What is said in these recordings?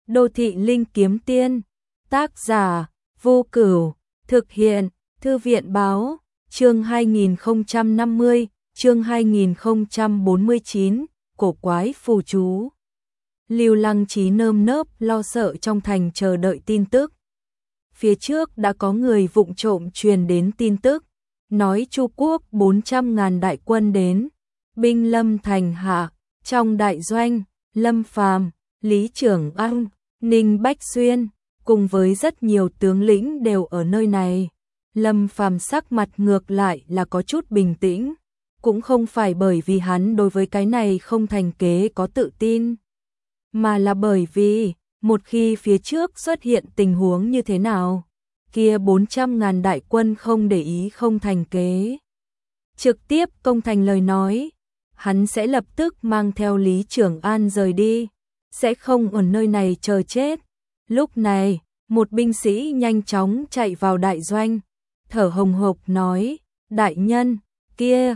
Đô thị linh kiếm tiên, tác giả, Vô Cửu, thực hiện, Thư viện báo, chương 2050, chương 2049, cổ quái phù chú. Lưu Lăng Trí nơm nớp lo sợ trong thành chờ đợi tin tức. Phía trước đã có người vụng trộm truyền đến tin tức, nói Chu Quốc 400.000 đại quân đến, binh lâm thành hạ, trong đại doanh, Lâm Phàm, Lý Trưởng Ân, Ninh Bách Xuyên, cùng với rất nhiều tướng lĩnh đều ở nơi này. Lâm Phàm sắc mặt ngược lại là có chút bình tĩnh, cũng không phải bởi vì hắn đối với cái này không thành kế có tự tin, mà là bởi vì, một khi phía trước xuất hiện tình huống như thế nào, kia 400.000 đại quân không để ý không thành kế, trực tiếp công thành lời nói, hắn sẽ lập tức mang theo Lý Trưởng An rời đi, sẽ không ở nơi này chờ chết. Lúc này, một binh sĩ nhanh chóng chạy vào đại doanh, thở hồng hộc nói, đại nhân, kia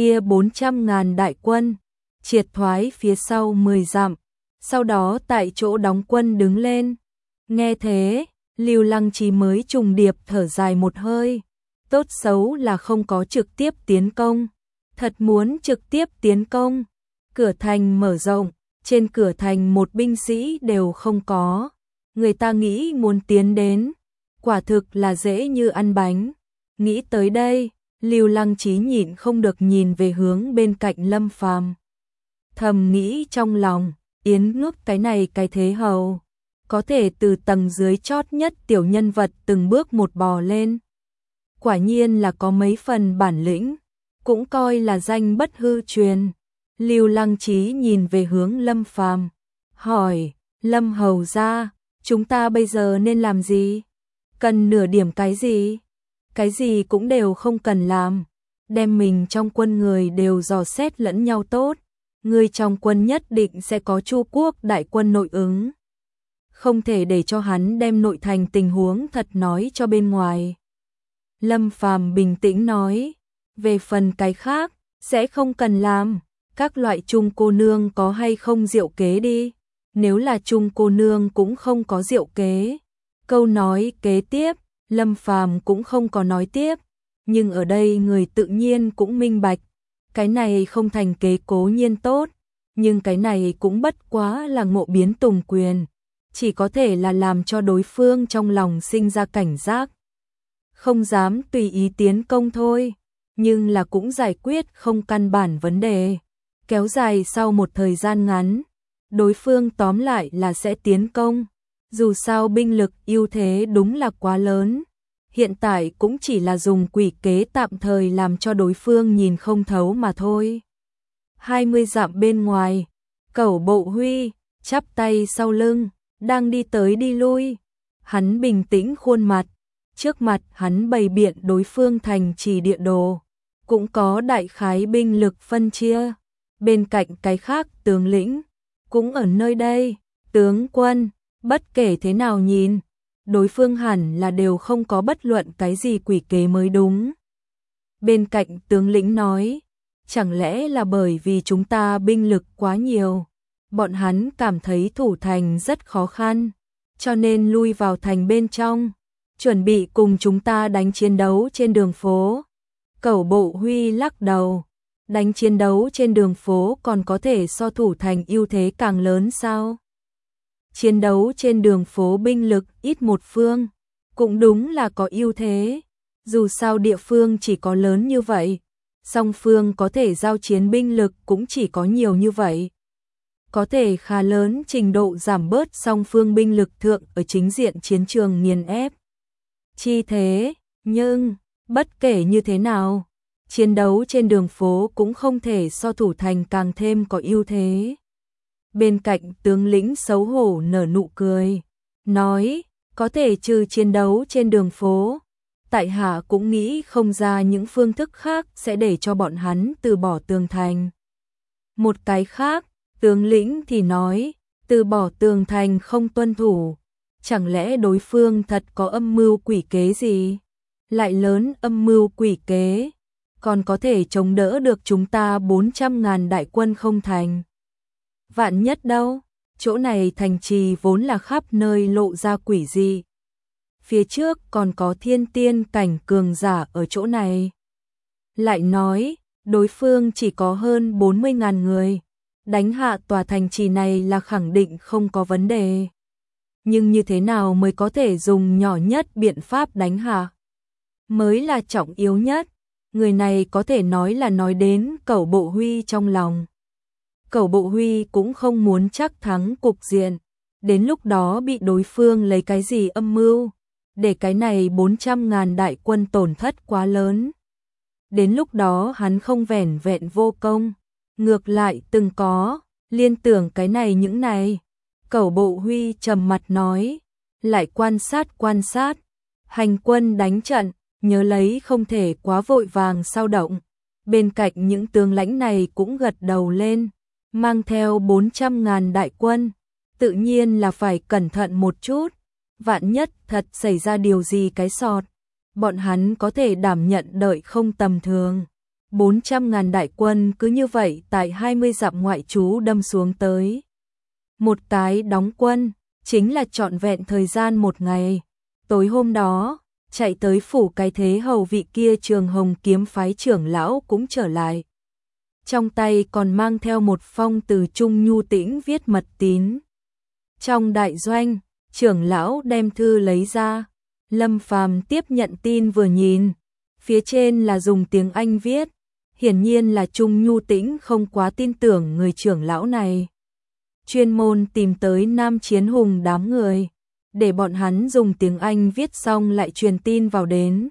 400.000 đại quân, triệt thoái phía sau 10 dặm, sau đó tại chỗ đóng quân đứng lên. Nghe thế, Lưu Lăng Trí mới trùng điệp thở dài một hơi, tốt xấu là không có trực tiếp tiến công, thật muốn trực tiếp tiến công, cửa thành mở rộng, trên cửa thành một binh sĩ đều không có, người ta nghĩ muốn tiến đến, quả thực là dễ như ăn bánh. Nghĩ tới đây, Lưu Lăng Trí nhịn không được nhìn về hướng bên cạnh Lâm Phàm, thầm nghĩ trong lòng, Yến Ngước cái này cái thế hầu, có thể từ tầng dưới chót nhất tiểu nhân vật từng bước một bò lên, quả nhiên là có mấy phần bản lĩnh, cũng coi là danh bất hư truyền. Lưu Lăng Trí nhìn về hướng Lâm Phàm, hỏi, Lâm hầu gia, chúng ta bây giờ nên làm gì? Cần nửa điểm cái gì? Cái gì cũng đều không cần làm, đem mình trong quân người đều dò xét lẫn nhau tốt, người trong quân nhất định sẽ có Chu Quốc đại quân nội ứng, không thể để cho hắn đem nội thành tình huống thật nói cho bên ngoài. Lâm Phàm bình tĩnh nói, về phần cái khác, sẽ không cần làm, các loại Trung cô nương có hay không diệu kế đi, nếu là Trung cô nương cũng không có diệu kế. Câu nói kế tiếp, Lâm Phàm cũng không có nói tiếp, nhưng ở đây người tự nhiên cũng minh bạch, cái này không thành kế cố nhiên tốt, nhưng cái này cũng bất quá là ngộ biến tùng quyền, chỉ có thể là làm cho đối phương trong lòng sinh ra cảnh giác, không dám tùy ý tiến công thôi, nhưng là cũng giải quyết không căn bản vấn đề, kéo dài sau một thời gian ngắn, đối phương tóm lại là sẽ tiến công. Dù sao binh lực ưu thế đúng là quá lớn, hiện tại cũng chỉ là dùng quỷ kế tạm thời làm cho đối phương nhìn không thấu mà thôi. 20 dặm bên ngoài, Cẩu Bộ Huy, chắp tay sau lưng, đang đi tới đi lui. Hắn bình tĩnh khuôn mặt, trước mặt hắn bày biện đối phương thành trì địa đồ, cũng có đại khái binh lực phân chia. Bên cạnh cái khác tướng lĩnh, cũng ở nơi đây, tướng quân. Bất kể thế nào nhìn, đối phương hẳn là đều không có bất luận cái gì quỷ kế mới đúng. Bên cạnh tướng lĩnh nói, chẳng lẽ là bởi vì chúng ta binh lực quá nhiều, bọn hắn cảm thấy thủ thành rất khó khăn, cho nên lui vào thành bên trong, chuẩn bị cùng chúng ta đánh chiến đấu trên đường phố. Cẩu Bộ Huy lắc đầu, đánh chiến đấu trên đường phố còn có thể so thủ thành ưu thế càng lớn sao? Chiến đấu trên đường phố binh lực ít một phương, cũng đúng là có ưu thế, dù sao địa phương chỉ có lớn như vậy, song phương có thể giao chiến binh lực cũng chỉ có nhiều như vậy. Có thể khá lớn trình độ giảm bớt song phương binh lực thượng ở chính diện chiến trường nghiền ép. Chi thế, nhưng, bất kể như thế nào, chiến đấu trên đường phố cũng không thể so thủ thành càng thêm có ưu thế. Bên cạnh tướng lĩnh xấu hổ nở nụ cười, nói, có thể trừ chiến đấu trên đường phố, tại hạ cũng nghĩ không ra những phương thức khác sẽ để cho bọn hắn từ bỏ tường thành. Một cái khác, tướng lĩnh thì nói, từ bỏ tường thành không tuân thủ, chẳng lẽ đối phương thật có âm mưu quỷ kế gì? Lại lớn âm mưu quỷ kế, còn có thể chống đỡ được chúng ta 400.000 đại quân không thành. Vạn nhất đâu, chỗ này thành trì vốn là khắp nơi lộ ra quỷ dị. Phía trước còn có thiên tiên cảnh cường giả ở chỗ này. Lại nói, đối phương chỉ có hơn 40.000 người, đánh hạ tòa thành trì này là khẳng định không có vấn đề. Nhưng như thế nào mới có thể dùng nhỏ nhất biện pháp đánh hạ? Mới là trọng yếu nhất. Người này có thể nói là nói đến Cẩu Bộ Huy trong lòng. Cẩu Bộ Huy cũng không muốn chắc thắng cục diện, đến lúc đó bị đối phương lấy cái gì âm mưu, để cái này 400.000 đại quân tổn thất quá lớn. Đến lúc đó hắn không vẻn vẹn vô công, ngược lại từng có, liên tưởng cái này những này. Cẩu Bộ Huy trầm mặt nói, lại quan sát, hành quân đánh trận, nhớ lấy không thể quá vội vàng xao động. Bên cạnh những tướng lãnh này cũng gật đầu lên, mang theo 400.000 đại quân, tự nhiên là phải cẩn thận một chút, vạn nhất thật xảy ra điều gì cái sọt, bọn hắn có thể đảm nhận đợi không tầm thường. 400.000 đại quân cứ như vậy tại 20 dặm ngoại trú đâm xuống tới. Một cái đóng quân, chính là trọn vẹn thời gian một ngày. Tối hôm đó, chạy tới phủ cái thế hầu vị kia Trường Hồng kiếm phái trưởng lão cũng trở lại. Trong tay còn mang theo một phong từ Trung Nhu Tĩnh viết mật tín. Trong đại doanh, trưởng lão đem thư lấy ra. Lâm Phàm tiếp nhận tin vừa nhìn. Phía trên là dùng tiếng Anh viết. Hiển nhiên là Trung Nhu Tĩnh không quá tin tưởng người trưởng lão này. Chuyên môn tìm tới Nam Chiến Hùng đám người, để bọn hắn dùng tiếng Anh viết xong lại truyền tin vào đến.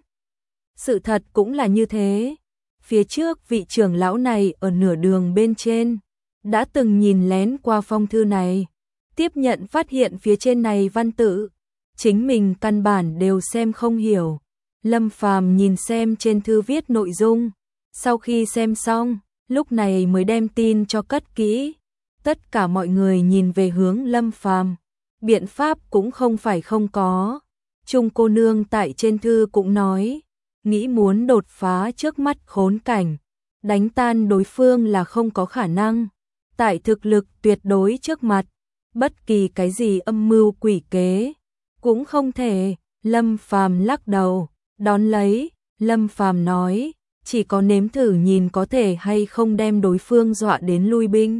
Sự thật cũng là như thế. Phía trước vị trưởng lão này ở nửa đường bên trên, đã từng nhìn lén qua phong thư này, tiếp nhận phát hiện phía trên này văn tự, chính mình căn bản đều xem không hiểu. Lâm Phàm nhìn xem trên thư viết nội dung, sau khi xem xong, lúc này mới đem tin cho cất kỹ. Tất cả mọi người nhìn về hướng Lâm Phàm, biện pháp cũng không phải không có. Trung cô nương tại trên thư cũng nói, nghĩ muốn đột phá trước mắt khốn cảnh, đánh tan đối phương là không có khả năng. Tại thực lực tuyệt đối trước mặt, bất kỳ cái gì âm mưu quỷ kế cũng không thể. Lâm Phàm lắc đầu, đón lấy, Lâm Phàm nói, chỉ có nếm thử nhìn có thể hay không đem đối phương dọa đến lui binh.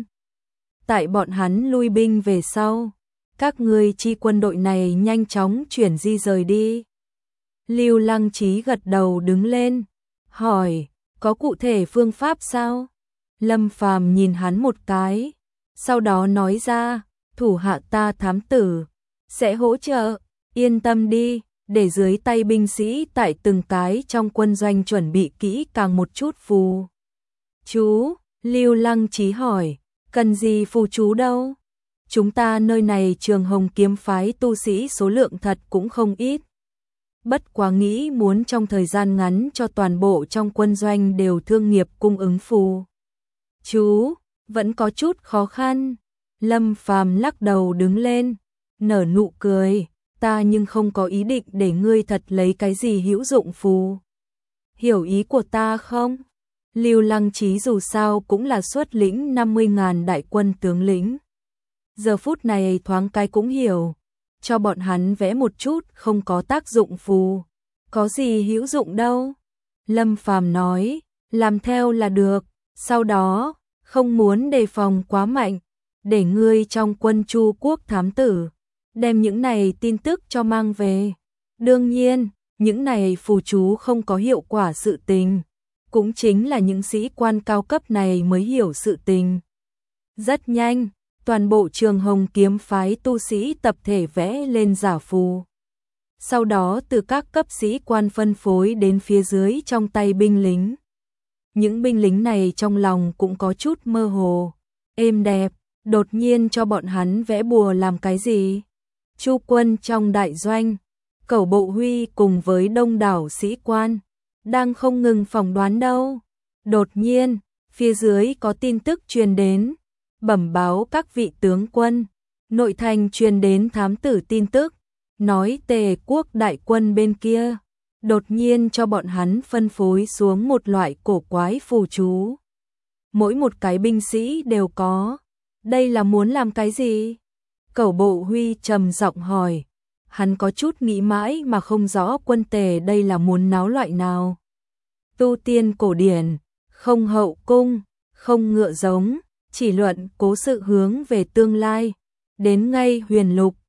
Tại bọn hắn lui binh về sau, các ngươi chi quân đội này nhanh chóng chuyển di rời đi. Lưu Lăng Chí gật đầu đứng lên, hỏi, có cụ thể phương pháp sao? Lâm Phàm nhìn hắn một cái, sau đó nói ra, thủ hạ ta thám tử, sẽ hỗ trợ, yên tâm đi, để dưới tay binh sĩ tại từng cái trong quân doanh chuẩn bị kỹ càng một chút phù chú. Lưu Lăng Chí hỏi, cần gì phù chú đâu? Chúng ta nơi này Trường Hồng kiếm phái tu sĩ số lượng thật cũng không ít. Bất quá nghĩ muốn trong thời gian ngắn cho toàn bộ trong quân doanh đều thương nghiệp cung ứng phù chú, vẫn có chút khó khăn. Lâm Phàm lắc đầu đứng lên, nở nụ cười, ta nhưng không có ý định để ngươi thật lấy cái gì hữu dụng phù. Hiểu ý của ta không? Lưu Lăng Chí dù sao cũng là xuất lĩnh 50.000 đại quân tướng lĩnh. Giờ phút này thoáng cái cũng hiểu, cho bọn hắn vẽ một chút không có tác dụng phù, có gì hữu dụng đâu. Lâm Phàm nói, làm theo là được, sau đó, không muốn đề phòng quá mạnh, để ngươi trong quân Chu quốc thám tử, đem những này tin tức cho mang về. Đương nhiên, những này phù chú không có hiệu quả sự tình, cũng chính là những sĩ quan cao cấp này mới hiểu sự tình. Rất nhanh, toàn bộ Trường Hồng kiếm phái tu sĩ tập thể vẽ lên giả phù. Sau đó từ các cấp sĩ quan phân phối đến phía dưới trong tay binh lính. Những binh lính này trong lòng cũng có chút mơ hồ, êm đẹp, đột nhiên cho bọn hắn vẽ bùa làm cái gì? Chu quân trong đại doanh, Cẩu Bộ Huy cùng với đông đảo sĩ quan, đang không ngừng phỏng đoán đâu. Đột nhiên, phía dưới có tin tức truyền đến, bẩm báo các vị tướng quân, nội thành truyền đến thám tử tin tức, nói Tề quốc đại quân bên kia, đột nhiên cho bọn hắn phân phối xuống một loại cổ quái phù chú. Mỗi một cái binh sĩ đều có, đây là muốn làm cái gì? Cẩu Bộ Huy trầm giọng hỏi, hắn có chút nghĩ mãi mà không rõ Quân Tề đây là muốn náo loại nào. Tu tiên cổ điển, không hậu cung, không ngựa giống, chỉ luận cố sự hướng về tương lai. Đến ngay Huyền Lục,